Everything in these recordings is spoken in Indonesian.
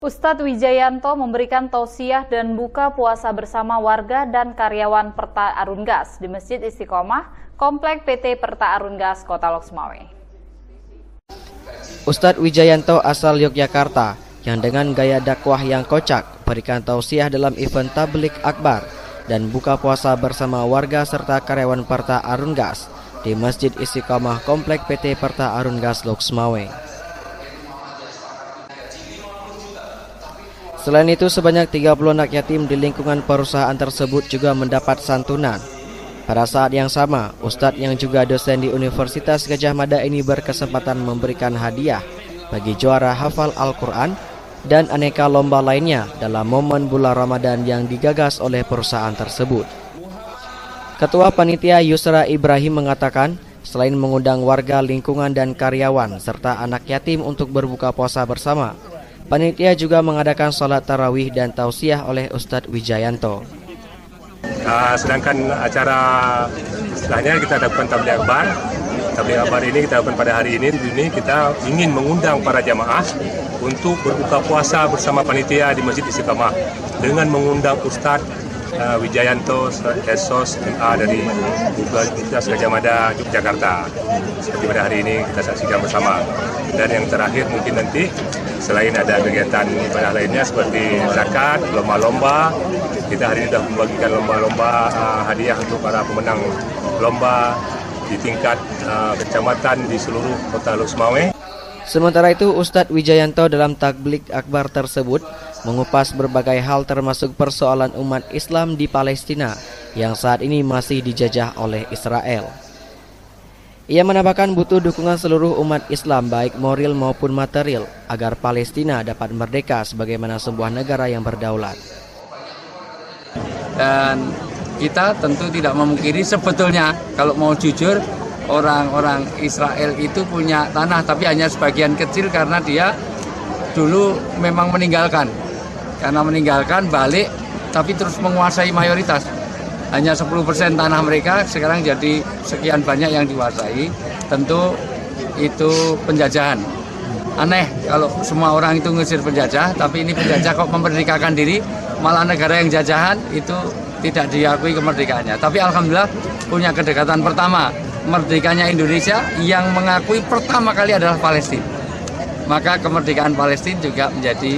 Ustadz Wijayanto memberikan tausiah dan buka puasa bersama warga dan karyawan Perta Arun Gas di Masjid Istiqomah, Komplek PT Perta Arun Gas, Kota Loksmawe. Ustadz Wijayanto asal Yogyakarta yang dengan gaya dakwah yang kocak berikan tausiah dalam event tablik akbar dan buka puasa bersama warga serta karyawan Perta Arun Gas di Masjid Istiqomah Komplek PT Perta Arun Gas Loksmawe. Selain itu, sebanyak 30 anak yatim di lingkungan perusahaan tersebut juga mendapat santunan. Pada saat yang sama, Ustadz yang juga dosen di Universitas Gadjah Mada ini berkesempatan memberikan hadiah bagi juara hafal Al-Quran dan aneka lomba lainnya dalam momen bulan Ramadan yang digagas oleh perusahaan tersebut. Ketua Panitia Yusra Ibrahim mengatakan, selain mengundang warga lingkungan dan karyawan serta anak yatim untuk berbuka puasa bersama, panitia juga mengadakan sholat tarawih dan tausiah oleh Ustadz Wijayanto. Sedangkan acara setelahnya kita lakukan tabligh akbar. Tabligh akbar ini kita lakukan pada hari ini. Kita ingin mengundang para jamaah untuk berbuka puasa bersama panitia di Masjid Istiqomah dengan mengundang Ustadz Wijayanto, SOS MA dari Universitas Gadjah Mada, Yogyakarta. Seperti pada hari ini kita saksikan bersama. Dan yang terakhir mungkin nanti selain ada kegiatan ibadah lainnya seperti zakat, lomba-lomba, kita hari ini sudah membagikan lomba-lomba hadiah untuk para pemenang lomba di tingkat kecamatan di seluruh Kota Loksmawe. Sementara itu, Ustadz Wijayanto dalam tabligh akbar tersebut mengupas berbagai hal termasuk persoalan umat Islam di Palestina yang saat ini masih dijajah oleh Israel. Ia menambahkan butuh dukungan seluruh umat Islam baik moral maupun material agar Palestina dapat merdeka sebagaimana sebuah negara yang berdaulat. Dan kita tentu tidak memungkiri sebetulnya kalau mau jujur orang-orang Israel itu punya tanah tapi hanya sebagian kecil karena dia dulu memang meninggalkan. Karena meninggalkan balik tapi terus menguasai mayoritas. Hanya 10% tanah mereka sekarang jadi sekian banyak yang dikuasai. Tentu itu penjajahan. Aneh kalau semua orang itu ngusir penjajah, tapi ini penjajah kok memerdekakan diri, malah negara yang jajahan itu tidak diakui kemerdekaannya. Tapi alhamdulillah punya kedekatan pertama. Merdekanya Indonesia yang mengakui pertama kali adalah Palestina. Maka kemerdekaan Palestina juga menjadi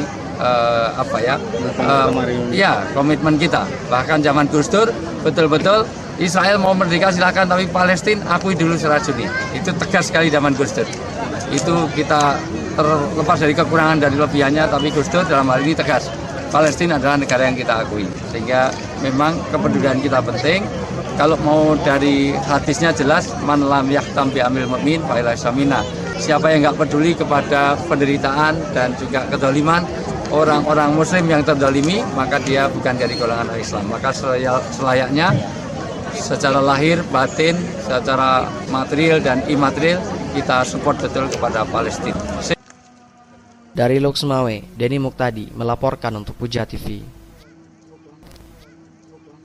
komitmen kita. Bahkan zaman Gus Dur betul-betul Israel mau merdeka silakan, tapi Palestina akui dulu secara Sunni. Itu tegas sekali zaman Gus Dur. Itu kita terlepas dari kekurangan dan kelebihannya, tapi Gus Dur dalam hal ini tegas. Palestina adalah negara yang kita akui. Sehingga memang kepedulian kita penting. Kalau mau dari hadisnya jelas, man lam yahtam bi amil mu'min fa ilaysa minna. Siapa yang enggak peduli kepada penderitaan dan juga kedoliman orang-orang muslim yang terdolimi, maka dia bukan dari golongan Islam. Maka selayaknya secara lahir, batin, secara material dan imaterial kita support betul kepada Palestina. Dari Loksmawe, Denny Muktadi melaporkan untuk Puja TV.